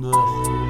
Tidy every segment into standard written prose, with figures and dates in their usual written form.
droneur.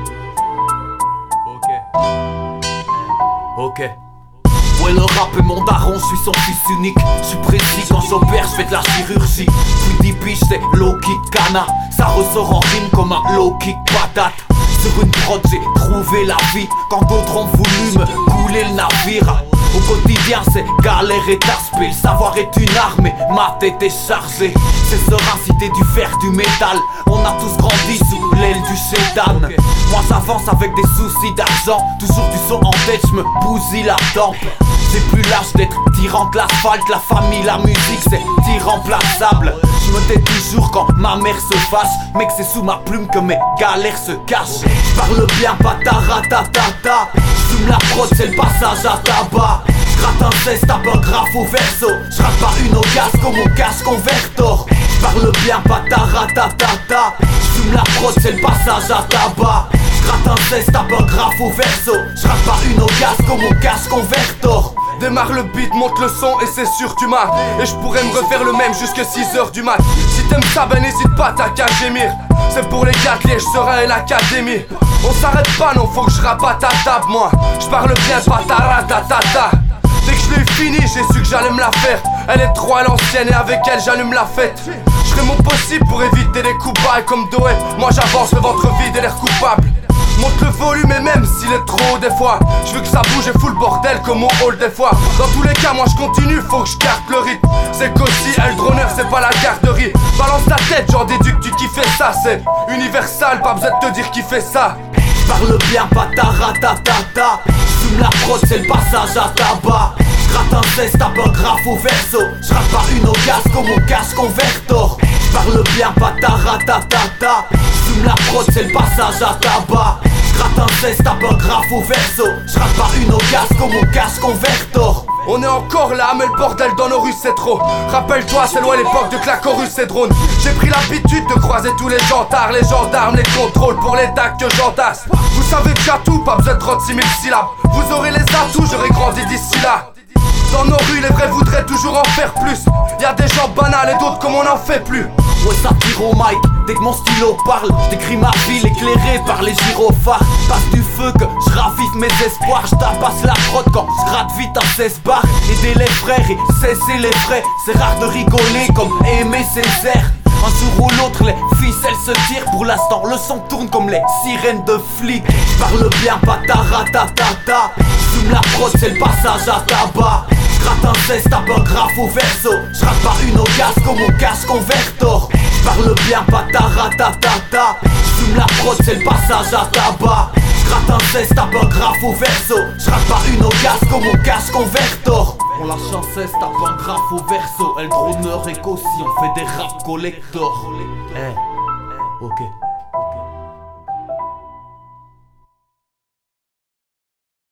Ok. Ouais, le rap est mon daron, je suis son fils unique. Je suis précis quand j'opère, je fais de la chirurgie. Puis 10 piges, c'est low kick cana. Ça ressort en rime comme un low kick patate. Sur une prod, j'ai trouvé la vie quand d'autres ont voulu me couler le navire. Au quotidien, c'est galère et tasse-paix. Le savoir est une arme et ma tête est chargée. C'est serein, cité du fer, du métal. On a tous grandi sous l'aile du chétan. Moi j'avance avec des soucis d'argent. Toujours du son en tête, je me bousille la tempe. J'ai plus l'âge d'être tyran de l'asphalte. La famille, la musique, c'est irremplaçable. Je me tais toujours quand ma mère se fâche. Mec, c'est sous ma plume que mes galères se cachent. J'parle bien, pas taratatata. J'fume la prod, c'est le passage à tabac. J'gratte un cesse, tape un graphe au verso. J'rate pas une au gaz comme mon casque convertor. J'parle bien, pas taratatata. J'fume la prod, c'est le passage à tabac. J'gratte un cesse, tape un graphe au verso. J'rate pas une au gaz comme mon casque convertor. Démarre le beat, monte le son et c'est sûr tu m'as. Et je pourrais me refaire le même jusque 6h du mat. Si t'aimes ça ben n'hésite pas, t'as qu'à gémir. C'est pour les gars de Liège, Serein et l'académie. On s'arrête pas, non faut que je rabatte à table moi. Je parle bien pas taratatata. Dès que je l'ai fini, j'ai su que j'allais me la faire. Elle est trop à l'ancienne et avec elle j'allume la fête. Je ferai mon possible pour éviter les coups bas. Et comme Doé, moi j'avance le ventre vide et l'air coupable. Monte le volume et même s'il est trop haut des fois. Je veux que ça bouge et fout le bordel comme au hall des fois. Dans tous les cas moi je continue, faut que je carte le rythme. C'est qu'aussi elle droneur c'est pas la garderie. Balance ta tête, j'en déduis que tu kiffais ça. C'est universal, pas besoin de te dire qui fait ça. J'parle bien, pas taratatata. J'fume la prod, c'est le passage à tabac. J'gratte un cesse, tape un graphe au verso. J'rate pas une au gaz comme mon casque convertor. J'parle bien, pas taratatata. J'fume la prod, c'est le passage à tabac. J'gratte un cesse, tape un graphe au verso. J'rate pas une au gaz comme mon casque convertor. On est encore là, mais le bordel dans nos rues c'est trop. Rappelle-toi, c'est loin l'époque de Clacorus et drone. J'ai pris l'habitude de croiser tous les gendarmes, les gendarmes, les contrôles pour les dacs que j'entasse. Vous savez déjà tout, pas besoin de 36 000 syllabes. Vous aurez les atouts, j'aurai grandi d'ici là. Dans nos rues, les vrais voudraient toujours en faire plus. Y'a des gens banals et d'autres comme on n'en fait plus. Ouais, ça tire au mic, dès que mon stylo parle. J'décris ma ville éclairée par les gyrophares. Passe du feu que j'ravive mes espoirs. J'tabasse la prod quand j'gratte vite à 16 bars. Aider les frères et cesser les frais. C'est rare de rigoler comme Aimé Césaire. Un jour ou l'autre les ficelles se tirent. Pour l'instant le son tourne comme les sirènes de flics. J'parle bien, pas taratatata. J'fume la prod, c'est le passage à tabac. J'gratte un cesse, tape un graphe au verso. J'rate pas une au gaz comme mon casque convertor. J'parle bien, pas taratatata. J'fume la prod, c'est le passage à tabac. J'gratte un cesse, tape un graphe au verso. J'rate pas une au gaz comme mon casque convertor. On lâche un cesse, tape un graphe au verso. Elle droneur et qu'aussi on fait des rap collector. Ok.